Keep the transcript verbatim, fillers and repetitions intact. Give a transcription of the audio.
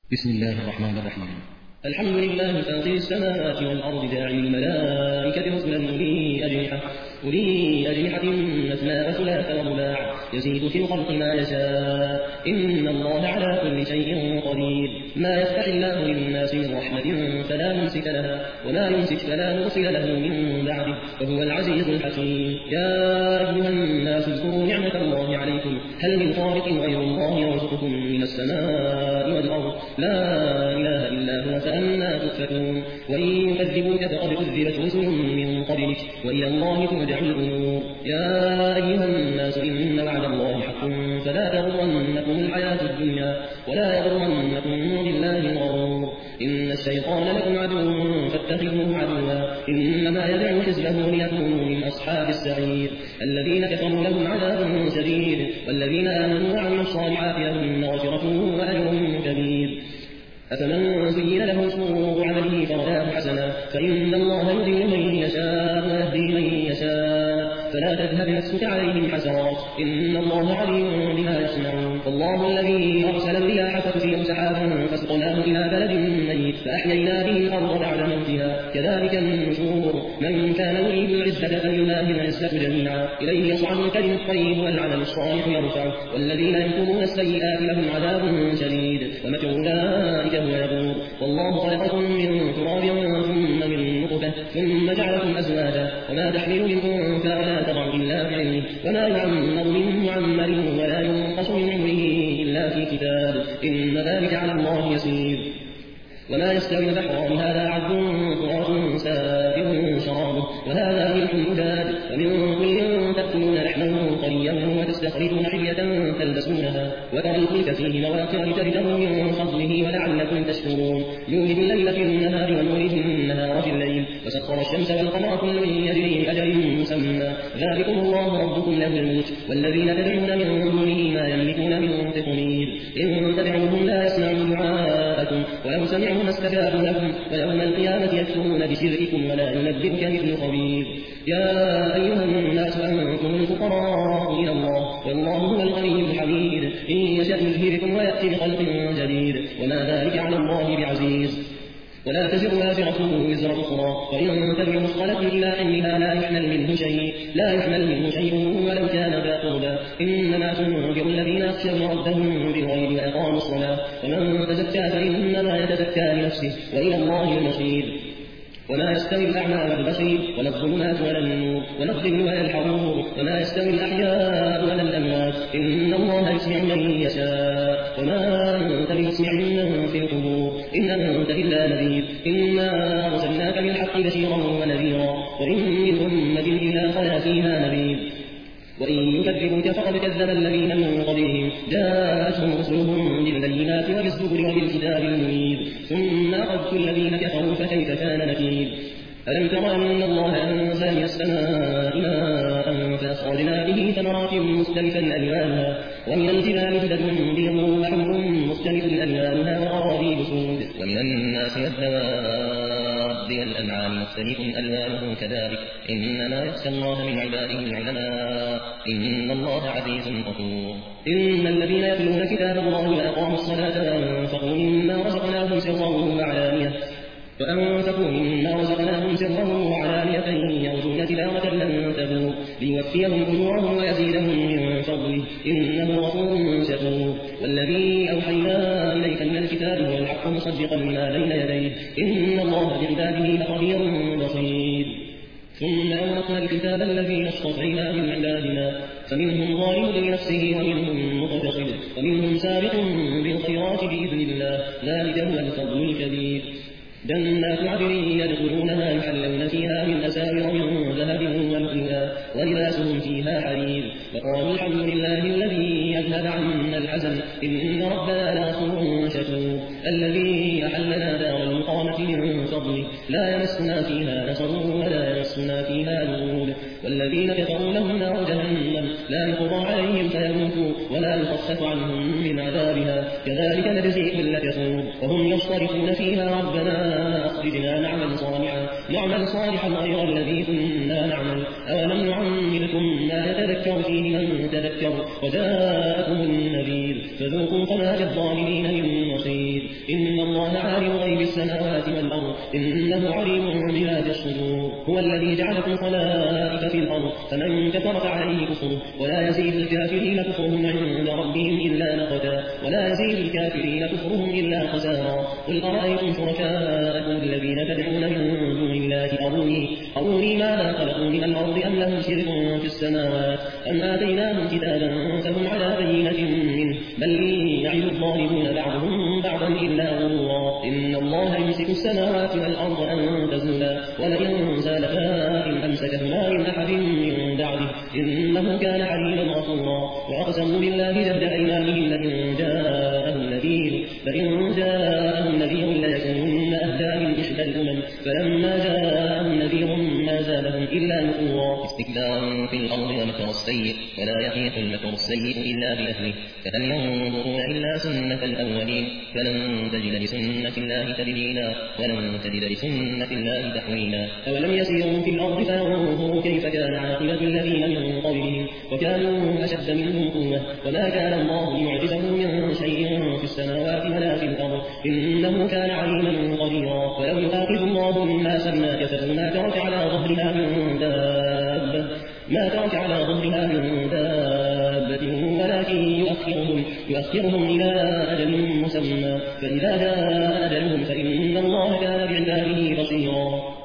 بسم الله الرحمن الرحيم. الحمد لله فاطر السماوات والأرض جاعل الملائكة رسلا أولي أجنحة أولي أجنحة مثنى وثلاث ورباع يزيد في الخلق ما يشاء إن الله على كل شيء قدير. ما يفتح الله للناس من رحمة فلا ممسك لها وما يمسك فلا مرسل له من بعده وهو العزيز الحكيم. يا أيها الناس اذكروا نعمة الله عليكم هل من خالق غير الله يرزقكم من السماء والأرض لا إله إلا هو فأنى تؤفكون. وإن يكذبوك فقد كذبت رسل من قبلك وإلى الله ترجع الأمور. يا أيها الناس إن وعد الله حق فلا تغرنكم الحياة الدنيا ولا يغرنكم بالله الغرور. إن الشيطان لكم عدو فاتخذوه عدوا إنما يدعو حزبه ليكونوا من أصحاب السعير. الذين كفروا لهم عذاب شديد والذين آمنوا وعملوا الصالحات لهم مغفرة وأجر كبير. أفمن زين له سوء عمله فرآه حسنا فإن الله يضل من يشاء ويهدي من يشاء فلا تذهب نفسك عليهم حسرات إن الله عليم بما يصنعون. والله الذي أرسل الرياح فتثير سحابا فسقناه إلى بلد ميت فأحيينا به الأرض بعد موتها كذلك النشور. من كان يريد العزة فلله العزة جميعا إليه يصعد الكلم الطيب والعمل الصالح يرفعه والذين يمكرون السيئات لهم عذاب شديد ومكر أولئك هو يبور. والله خلقكم من تراب ثم من نطفة ثم جعلكم أزواجا وما تحمل من أنثى ولا تضع إلا بعلمه وما يعمر من معمر ولا ينقص من عمره إلا في كتاب إن ذلك على الله يسير. وما يستوي البحران هذا عذب فرات سائغ شرابه وهذا ملح أجاج ومن كل تأكلون لحما طريا وتستخرجون حلية تلبسونها وترى الفلك فيه مواخر لتبتغوا من فضله ولعلكم تشكرون. يولد الليل في النهار ويولد النهار في الليل وسخر الشمس والقمر كل يجري لأجل مسمى ذلكم الله ربكم له الملك والذين تدعون من دونه ما يملكون من قطمير إن تدعوهم لا يسمعوا دعاءكم ولو سمعوا ما استجابوا لكم ويوم القيامة يكفرون بشرككم ولا ينبئك مثل خبير. يا أيها الناس أنتم الفقراء إلى الله والله هو الغني الحميد إن يشأ يذهبكم ويأتي بخلق جديد وما ذلك على الله بعزيز. ولا تزر وازرة وزر أخرى وإن تدع مثقلة إلى علمها لا يحمل منه شيء لا يحمل منه شيء ولو كان ذا قربى إنما تنذر الذين يخشون ربهم بالغيب وأقاموا الصلاة ومن تزكى فإنما يتزكى لنفسه وإلى الله المصير. وما يستوي الأعمى والبصير ولا الظلمات ولا النور ولا الظل ولا الحرور وما يستوي الأحياء ولا الأموات إن الله يسمع من يشاء وما أنت بمسمع من في القبور إن أنت إلا نذير إنا أرسلناك بالحق بشيرا ونذيرا وإن من أمة إلا خلا فيها نذير. وإن يكذبوك فقد كذب الذين من قبلهم جاءتهم رسلهم بالبينات وبالزبر وبالكتاب المنير ثم أخذت الذين كفروا فكيف كان نكير. ألم تر أن الله أنزل من السماء ماء فأخرجنا به ثمرات مختلفا ألوانها ومن الجبال جدد بيض وحمر مختلف ألوانها وغرابيب سود ومن الناس والدواب والأنعام مختلف ألوانه كذلك إنما يخشى الله من عباده العلماء إن الله عزيز غفور. إن الذين يتلون كتاب الله وأقاموا الصلاة وأنفقوا مما رزقناهم سرا وعلانية وأنفقوا مما رزقناهم سرا وعلانية يرجون تلاوة لن تبور ليوفيهم أجورهم ويزيدهم من فضله إنه غفور شكور. والذي أوحينا إليك من الكتاب هو الحق مصدقا لما بين يديه إن الله بعباده لخبير بصير. ثم أورثنا الكتاب الذين اصطفينا من عبادنا فمنهم ظالم لنفسه ومنهم مقتصد ومنهم سابق بالخيرات بإذن الله ذلك هو الفضل الكبير. جنات عدن يدخلونها يحلون فيها من أساور من ذهب ولؤلؤا ولباسهم فيها حرير وقالوا الحمد لله الذي أذهب عنا الحزن إن ربنا لغفور شكور. الذي أحلنا دار المقامة من فضله لا يمسنا فيها نصب ولا يمسنا فيها لغوب والذين كفروا لهم نار جهنم لا يقضى عليهم فيموتوا ولا يخفف عنهم من عذابها كذلك نجزي كل كفور. وهم يصطرخون فيها ربنا أخرجنا نعمل صالحا نعمل صالحا غير الذي كنا نعمل أولم نعمركم ما يتذكر فيه من تذكر وجاءكم النذير فذوقوا فما للظالمين من نصير إن الله عالم غيب السماوات والأرض إنه عليم بذات الصدور هو الذي جعلكم خلائف في الأرض فمن كفر فعليه كفره ولا يزيد الكافرين كفرهم عند ربهم إلا نقتا ولا يزيد الكافرين كفرهم إلا خسارا قل أرأيتم شركاءكم الذين تدعون من دون الله أروني أروني ماذا خلقوا من الأرض أم لهم شرك في السماوات أم آتيناهم كتابا فهم على بينة منه بل يعد الظالمون بعضهم بعضا إلا غرورا إن الله يمسك السماوات والأرض أن تزولا ولئن زالتا إن أمسكهما من أحد من بعده إنه كان عليما غفورا وأقسموا بالله جهد أيمانهم لئن جاءهم نذير فإن جاءهم نذير ليكونن أهدى من إحدى الأمم فلما جاءهم نذير ما زادهم إلا نفورا استكبارا في الأرض ومكر السيء ولا يحيق المكر السيء إلا بأهله فهل ينظرون إلا سنة الأولين فلن تجد لسنة الله تبديلا ولن تجد لسنة الله تحويلا أولم يسيروا في الأرض فانظروا كيف كان عاقبة الذين من قبلهم وكانوا أشد منهم قوة وما كان الله ليعجزه من شيء في السماوات ولا في الأرض إنه كان عليما قديرا ولو يؤاخذ الله الناس بما كسبوا ما ترك على ظهرها من دابة ما ترك على ظهرها من دابة ولكن يؤخرهم, يؤخرهم إلى أجل مسمى فإذا جاء أجلهم فإن الله كان بعباده بصيرا